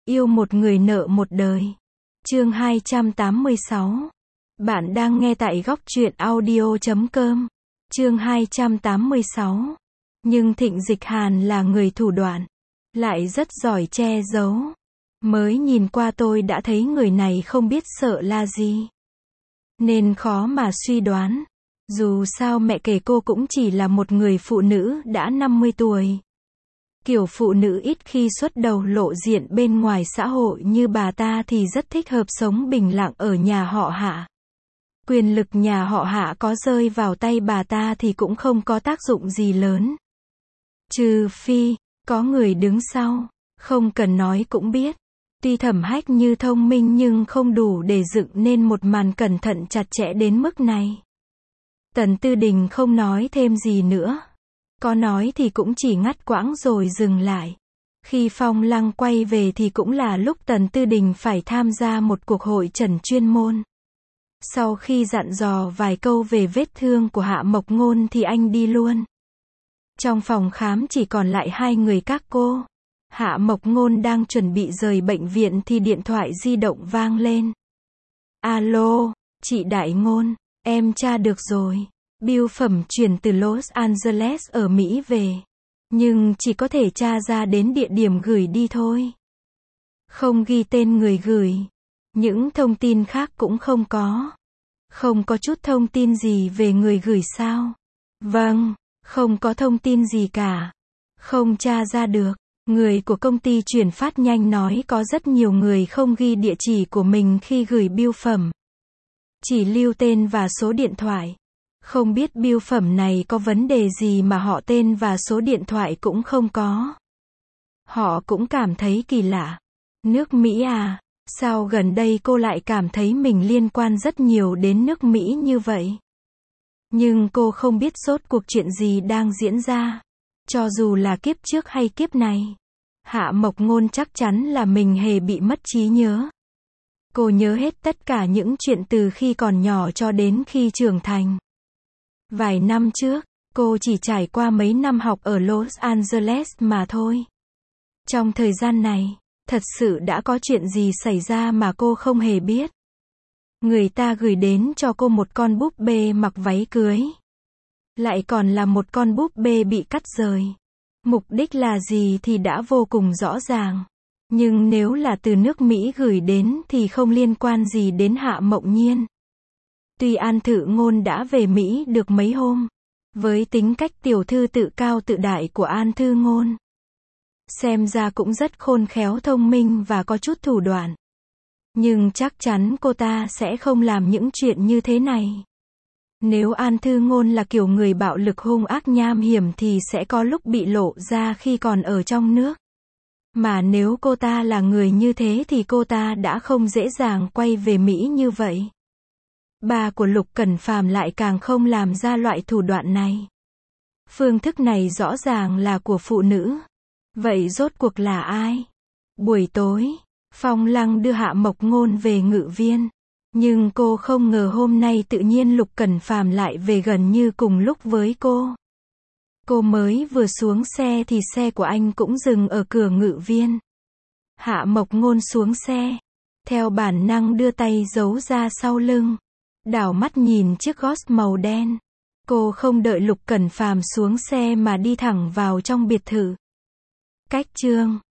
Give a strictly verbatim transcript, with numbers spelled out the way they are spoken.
Yêu một người nợ một đời. Chương hai trăm tám mươi sáu. Bạn đang nghe tại góc truyện audio chấm com. Chương hai trăm tám mươi sáu. Nhưng Thịnh Dịch Hàn là người thủ đoạn, lại rất giỏi che giấu. Mới nhìn qua tôi đã thấy người này không biết sợ là gì, nên khó mà suy đoán. Dù sao mẹ kể cô cũng chỉ là một người phụ nữ đã năm mươi tuổi. Kiểu phụ nữ ít khi xuất đầu lộ diện bên ngoài xã hội như bà ta thì rất thích hợp sống bình lặng ở nhà họ Hạ. Quyền lực nhà họ Hạ có rơi vào tay bà ta thì cũng không có tác dụng gì lớn. Trừ phi, có người đứng sau, không cần nói cũng biết. Tuy Thẩm Hách Như thông minh nhưng không đủ để dựng nên một màn cẩn thận chặt chẽ đến mức này. Tần Tư Đình không nói thêm gì nữa. Có nói thì cũng chỉ ngắt quãng rồi dừng lại. Khi Phong Lăng quay về thì cũng là lúc Tần Tư Đình phải tham gia một cuộc hội trần chuyên môn. Sau khi dặn dò vài câu về vết thương của Hạ Mộc Ngôn thì anh đi luôn. Trong phòng khám chỉ còn lại hai người các cô. Hạ Mộc Ngôn đang chuẩn bị rời bệnh viện thì điện thoại di động vang lên. Alo, chị Đại Ngôn, em tra được rồi. Bưu phẩm chuyển từ Los Angeles ở Mỹ về. Nhưng chỉ có thể tra ra đến địa điểm gửi đi thôi. Không ghi tên người gửi. Những thông tin khác cũng không có. Không có chút thông tin gì về người gửi sao? Vâng, không có thông tin gì cả. Không tra ra được. Người của công ty chuyển phát nhanh nói có rất nhiều người không ghi địa chỉ của mình khi gửi bưu phẩm. Chỉ lưu tên và số điện thoại. Không biết bưu phẩm này có vấn đề gì mà họ tên và số điện thoại cũng không có. Họ cũng cảm thấy kỳ lạ. Nước Mỹ à, sao gần đây cô lại cảm thấy mình liên quan rất nhiều đến nước Mỹ như vậy? Nhưng cô không biết rốt cuộc chuyện gì đang diễn ra. Cho dù là kiếp trước hay kiếp này. Hạ Mộc Ngôn chắc chắn là mình hề bị mất trí nhớ. Cô nhớ hết tất cả những chuyện từ khi còn nhỏ cho đến khi trưởng thành. Vài năm trước, cô chỉ trải qua mấy năm học ở Los Angeles mà thôi. Trong thời gian này, thật sự đã có chuyện gì xảy ra mà cô không hề biết. Người ta gửi đến cho cô một con búp bê mặc váy cưới. Lại còn là một con búp bê bị cắt rời. Mục đích là gì thì đã vô cùng rõ ràng. Nhưng nếu là từ nước Mỹ gửi đến thì không liên quan gì đến Hạ Mộng Nhiên. Tuy An Thự Ngôn đã về Mỹ được mấy hôm. Với tính cách tiểu thư tự cao tự đại của An Thư Ngôn, xem ra cũng rất khôn khéo thông minh và có chút thủ đoạn. Nhưng chắc chắn cô ta sẽ không làm những chuyện như thế này. Nếu An Thư Ngôn là kiểu người bạo lực hung ác nham hiểm thì sẽ có lúc bị lộ ra khi còn ở trong nước. Mà nếu cô ta là người như thế thì cô ta đã không dễ dàng quay về Mỹ như vậy. Ba của Lục Cẩn Phàm lại càng không làm ra loại thủ đoạn này. Phương thức này rõ ràng là của phụ nữ. Vậy rốt cuộc là ai? Buổi tối, Phong Lăng đưa Hạ Mộc Ngôn về Ngự Viên. Nhưng cô không ngờ hôm nay tự nhiên Lục Cẩn Phàm lại về gần như cùng lúc với cô. Cô mới vừa xuống xe thì xe của anh cũng dừng ở cửa Ngự Viên. Hạ Mộc Ngôn xuống xe. Theo bản năng đưa tay giấu ra sau lưng. Đảo mắt nhìn chiếc Golf màu đen. Cô không đợi Lục Cẩn Phàm xuống xe mà đi thẳng vào trong biệt thự. Cách chương